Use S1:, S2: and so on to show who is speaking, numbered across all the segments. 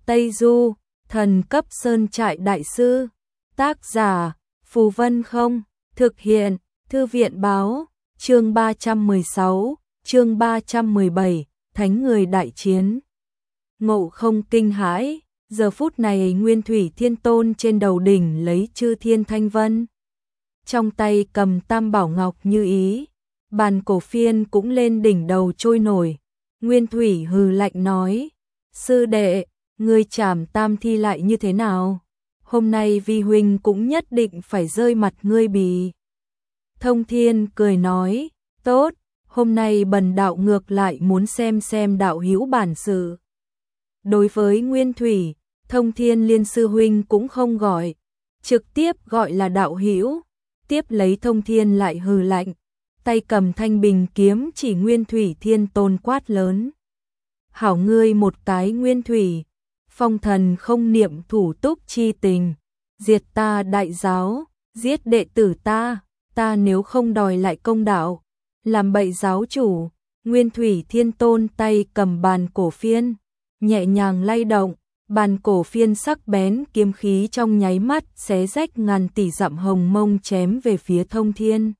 S1: Tây Du, thần cấp sơn trại đại sư. Tác giả, Phù Vân Không. Thực hiện, Thư viện báo. Chương 316, chương 317, Thánh người đại chiến. Ngộ Không kinh hãi, giờ phút này Nguyên Thủy Thiên Tôn trên đầu đỉnh lấy Chư Thiên Thanh Vân. Trong tay cầm Tam Bảo Ngọc Như Ý, bàn cổ phiên cũng lên đỉnh đầu trôi nổi. Nguyên Thủy hừ lạnh nói, sư đệ, ngươi trảm tam thi lại như thế nào? Hôm nay vi huynh cũng nhất định phải rơi mặt ngươi bì. Thông Thiên cười nói, tốt, hôm nay bần đạo ngược lại muốn xem đạo hữu bản sự. Đối với Nguyên Thủy, Thông Thiên liên sư huynh cũng không gọi, trực tiếp gọi là đạo hữu. Tiếp lấy Thông Thiên lại hừ lạnh, tay cầm thanh bình kiếm chỉ Nguyên Thủy Thiên Tôn quát lớn. Hảo ngươi một cái Nguyên Thủy, phong thần không niệm thủ túc chi tình, diệt ta đại giáo, giết đệ tử ta nếu không đòi lại công đạo, làm bậy giáo chủ. Nguyên Thủy Thiên Tôn tay cầm bàn cổ phiên, nhẹ nhàng lay động, bàn cổ phiên sắc bén kiếm khí trong nháy mắt xé rách ngàn tỷ dặm hồng mông chém về phía Thông Thiên.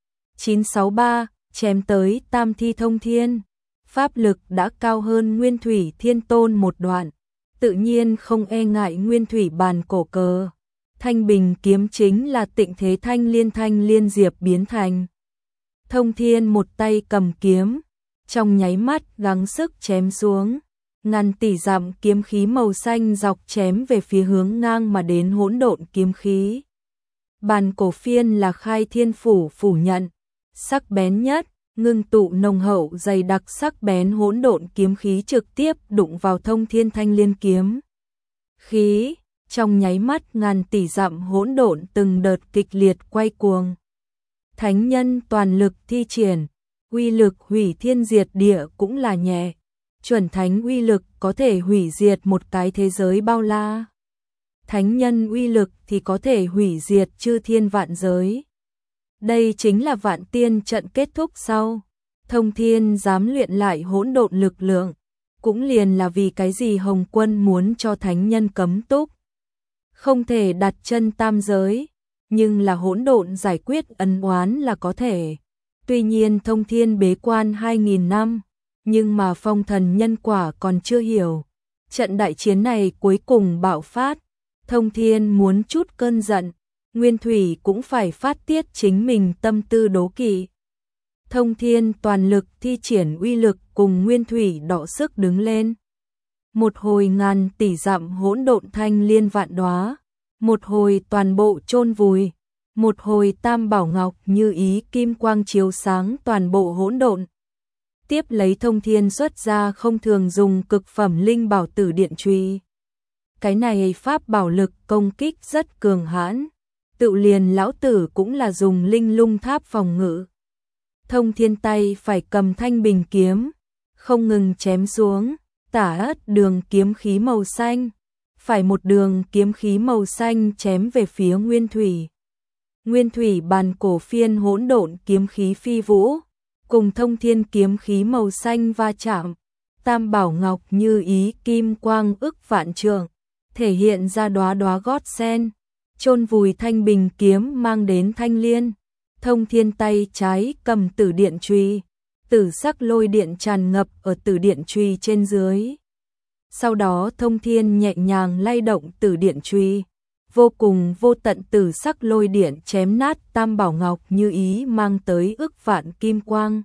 S1: 963, chém tới tam thi Thông Thiên. Pháp lực đã cao hơn Nguyên Thủy Thiên Tôn một đoạn, tự nhiên không e ngại Nguyên Thủy bàn cổ cờ. Thanh bình kiếm chính là Tịnh Thế Thanh Liên Diệp biến thành. Thông Thiên một tay cầm kiếm, trong nháy mắt gắng sức chém xuống, ngàn tỷ dặm kiếm khí màu xanh dọc chém về phía hướng ngang mà đến hỗn độn kiếm khí. Bàn cổ phiên là Khai Thiên phủ phủ nhận, sắc bén nhất, ngưng tụ nồng hậu dày đặc sắc bén hỗn độn kiếm khí trực tiếp đụng vào Thông Thiên Thanh Liên kiếm khí, trong nháy mắt ngàn tỷ dặm hỗn độn từng đợt kịch liệt quay cuồng. Thánh nhân toàn lực thi triển, uy lực hủy thiên diệt địa cũng là nhẹ, chuẩn thánh uy lực có thể hủy diệt một cái thế giới bao la. Thánh nhân uy lực thì có thể hủy diệt chư thiên vạn giới. Đây chính là Vạn Tiên trận kết thúc sau, Thông Thiên dám luyện lại hỗn độn lực lượng, cũng liền là vì cái gì Hồng Quân muốn cho thánh nhân cấm túc, không thể đặt chân tam giới, nhưng là hỗn độn giải quyết ân oán là có thể. Tuy nhiên Thông Thiên bế quan 2000 năm, nhưng mà phong thần nhân quả còn chưa hiểu. Trận đại chiến này cuối cùng bạo phát, Thông Thiên muốn chút cơn giận, Nguyên Thủy cũng phải phát tiết chính mình tâm tư đố kỵ. Thông Thiên toàn lực thi triển uy lực cùng Nguyên Thủy đọ sức đứng lên. Một hồi ngàn tỷ dặm hỗn độn thanh liên vạn đóa, một hồi toàn bộ chôn vùi, một hồi Tam Bảo Ngọc Như Ý kim quang chiếu sáng toàn bộ hỗn độn. Tiếp lấy Thông Thiên xuất ra không thường dùng cực phẩm linh bảo Tử Điện Truy. Cái này pháp bảo lực công kích rất cường hãn, tự liền lão tử cũng là dùng linh lung tháp phòng ngự. Thông Thiên tay phải cầm thanh bình kiếm, không ngừng chém xuống, tả ất đường kiếm khí màu xanh, phải một đường kiếm khí màu xanh chém về phía Nguyên Thủy. Nguyên Thủy bàn cổ phiên hỗn độn kiếm khí phi vũ, cùng Thông Thiên kiếm khí màu xanh va chạm, Tam Bảo Ngọc Như Ý kim quang ức vạn trượng, thể hiện ra đóa đóa gót sen, chôn vùi thanh bình kiếm mang đến thanh liên. Thông Thiên tay trái cầm Tử Điện Truy, tử sắc lôi điện tràn ngập ở Tử Điện Truy trên dưới. Sau đó Thông Thiên nhẹ nhàng lay động Tử Điện Truy, vô cùng vô tận tử sắc lôi điện chém nát Tam Bảo Ngọc Như Ý mang tới ức vạn kim quang,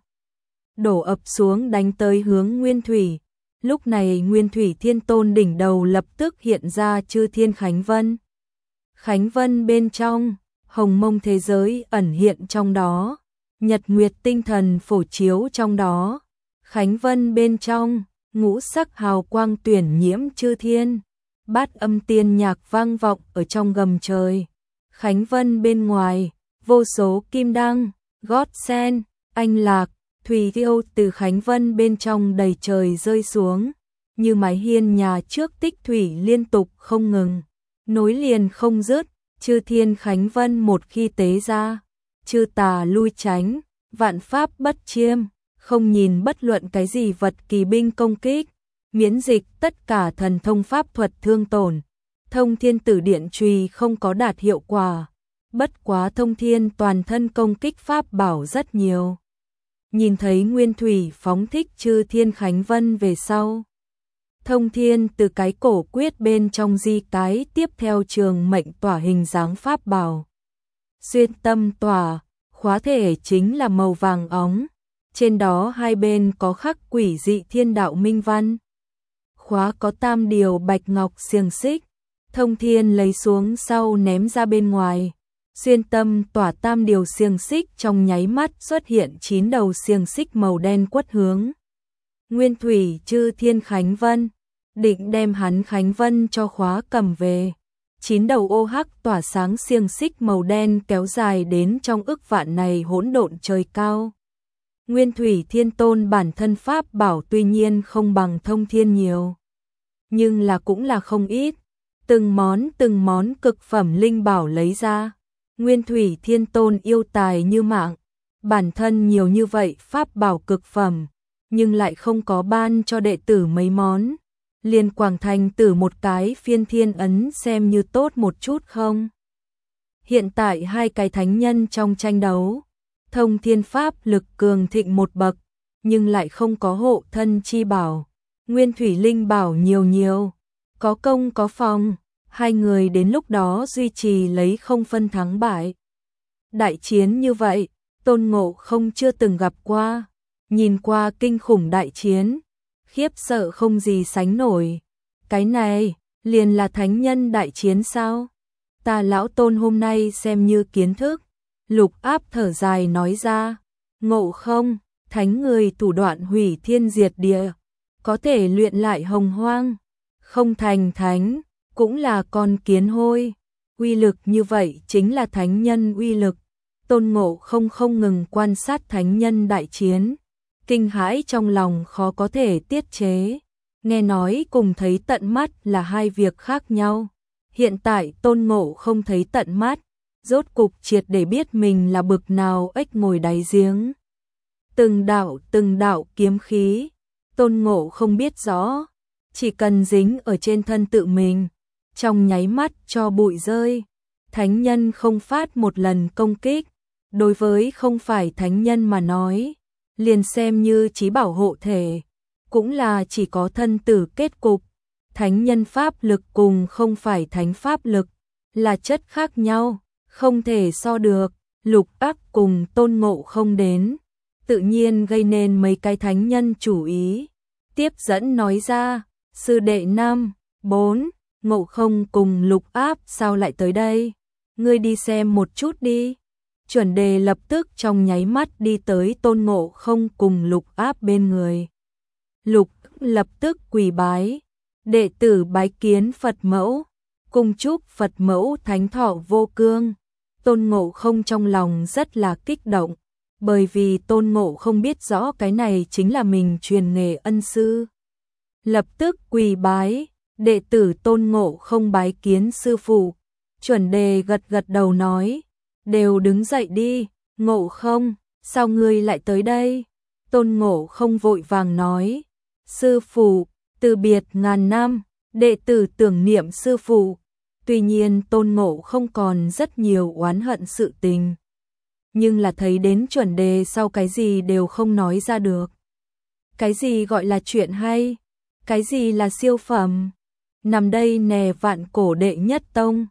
S1: đổ ập xuống đánh tới hướng Nguyên Thủy. Lúc này Nguyên Thủy Thiên Tôn đỉnh đầu lập tức hiện ra Chư Thiên Khánh Vân. Khánh Vân bên trong, hồng mông thế giới ẩn hiện trong đó, nhật nguyệt tinh thần phổ chiếu trong đó. Khánh Vân bên trong, ngũ sắc hào quang tuyển nhiễm chư thiên, bát âm tiên nhạc vang vọng ở trong gầm trời. Khánh Vân bên ngoài, vô số kim đăng, gót sen, anh lạc, thủy tiêu từ Khánh Vân bên trong đầy trời rơi xuống, như mái hiên nhà trước tích thủy liên tục không ngừng, nối liền không dứt. Chư Thiên Khánh Vân một khi tế ra, chư tà lui tránh, vạn pháp bất chiêm, không nhìn bất luận cái gì vật kỳ binh công kích, miễn dịch tất cả thần thông pháp thuật thương tổn. Thông thiên tử điện chùy không có đạt hiệu quả, bất quá thông thiên toàn thân công kích pháp bảo rất nhiều. Nhìn thấy Nguyên Thủy phóng thích Chư Thiên Khánh Vân về sau, thông thiên từ cái cổ quyết bên trong di cái tiếp theo trường mệnh tỏa hình dáng pháp bảo. Xuyên tâm tỏa, khóa thể chính là màu vàng óng, trên đó hai bên có khắc quỷ dị thiên đạo minh văn. Khóa có tam điều bạch ngọc xiềng xích, thông thiên lấy xuống sau ném ra bên ngoài. Xuyên tâm tỏa tam điều xiềng xích trong nháy mắt xuất hiện 9 đầu xiềng xích màu đen quất hướng Nguyên Thủy Chư Thiên Khánh Vân, định đem hắn Khánh Vân cho khóa cầm về. 9 đầu ô hắc tỏa sáng xiềng xích màu đen kéo dài đến trong ức vạn này hỗn độn trời cao. Nguyên Thủy Thiên Tôn bản thân pháp bảo tuy nhiên không bằng thông thiên nhiều, nhưng là cũng là không ít. Từng món cực phẩm linh bảo lấy ra. Nguyên Thủy Thiên Tôn yêu tài như mạng, bản thân nhiều như vậy pháp bảo cực phẩm, nhưng lại không có ban cho đệ tử mấy món. Liền Quảng Thành Tử một cái phiên thiên ấn xem như tốt một chút không? Hiện tại hai cái thánh nhân trong tranh đấu, thông thiên pháp lực cường thịnh một bậc, nhưng lại không có hộ thân chi bảo. Nguyên Thủy linh bảo nhiều, có công có phòng, hai người đến lúc đó duy trì lấy không phân thắng bại. Đại chiến như vậy, Tôn Ngộ Không chưa từng gặp qua, nhìn qua kinh khủng đại chiến, khiếp sợ không gì sánh nổi. Cái này, liền là thánh nhân đại chiến sao? Ta lão Tôn hôm nay xem như kiến thức. Lục Áp thở dài nói ra, Ngộ Không, thánh người thủ đoạn hủy thiên diệt địa, có thể luyện lại hồng hoang, không thành thánh, cũng là con kiến hôi. Uy lực như vậy chính là thánh nhân uy lực. Tôn Ngộ Không không ngừng quan sát thánh nhân đại chiến, kinh hãi trong lòng khó có thể tiết chế. Nghe nói cùng thấy tận mắt là hai việc khác nhau. Hiện tại Tôn Ngộ Không thấy tận mắt, rốt cục triệt để biết mình là bực nào ếch ngồi đáy giếng. Từng đạo kiếm khí, Tôn Ngộ Không biết rõ, chỉ cần dính ở trên thân tự mình, trong nháy mắt cho bụi rơi. Thánh nhân không phát một lần công kích, đối với không phải thánh nhân mà nói, liền xem như chí bảo hộ thể, cũng là chỉ có thân tử kết cục. Thánh nhân pháp lực cùng không phải thánh pháp lực là chất khác nhau, không thể so được. Lục Áp cùng Tôn Ngộ Không đến, tự nhiên gây nên mấy cái thánh nhân chủ ý. Tiếp dẫn nói ra, sư đệ 5, 4, Ngộ Không cùng Lục Áp sao lại tới đây? Ngươi đi xem một chút đi. Chuẩn đề lập tức trong nháy mắt đi tới Tôn Ngộ Không cùng Lục Áp bên người. Lục lập tức quỳ bái, đệ tử bái kiến Phật mẫu, cung chúc Phật mẫu thánh thọ vô cương. Tôn Ngộ Không trong lòng rất là kích động, bởi vì Tôn Ngộ Không biết rõ cái này chính là mình truyền nghề ân sư. Lập tức quỳ bái, đệ tử Tôn Ngộ Không bái kiến sư phụ. Chuẩn đề gật gật đầu nói, đều đứng dậy đi. Ngộ Không, sao ngươi lại tới đây? Tôn Ngộ Không vội vàng nói, sư phụ, từ biệt ngàn năm, đệ tử tưởng niệm sư phụ. Tuy nhiên Tôn Ngộ Không còn rất nhiều oán hận sự tình, nhưng là thấy đến chuẩn đề sau cái gì đều không nói ra được. Cái gì gọi là chuyện hay? Cái gì là siêu phẩm? Nằm đây nè vạn cổ đệ nhất tông,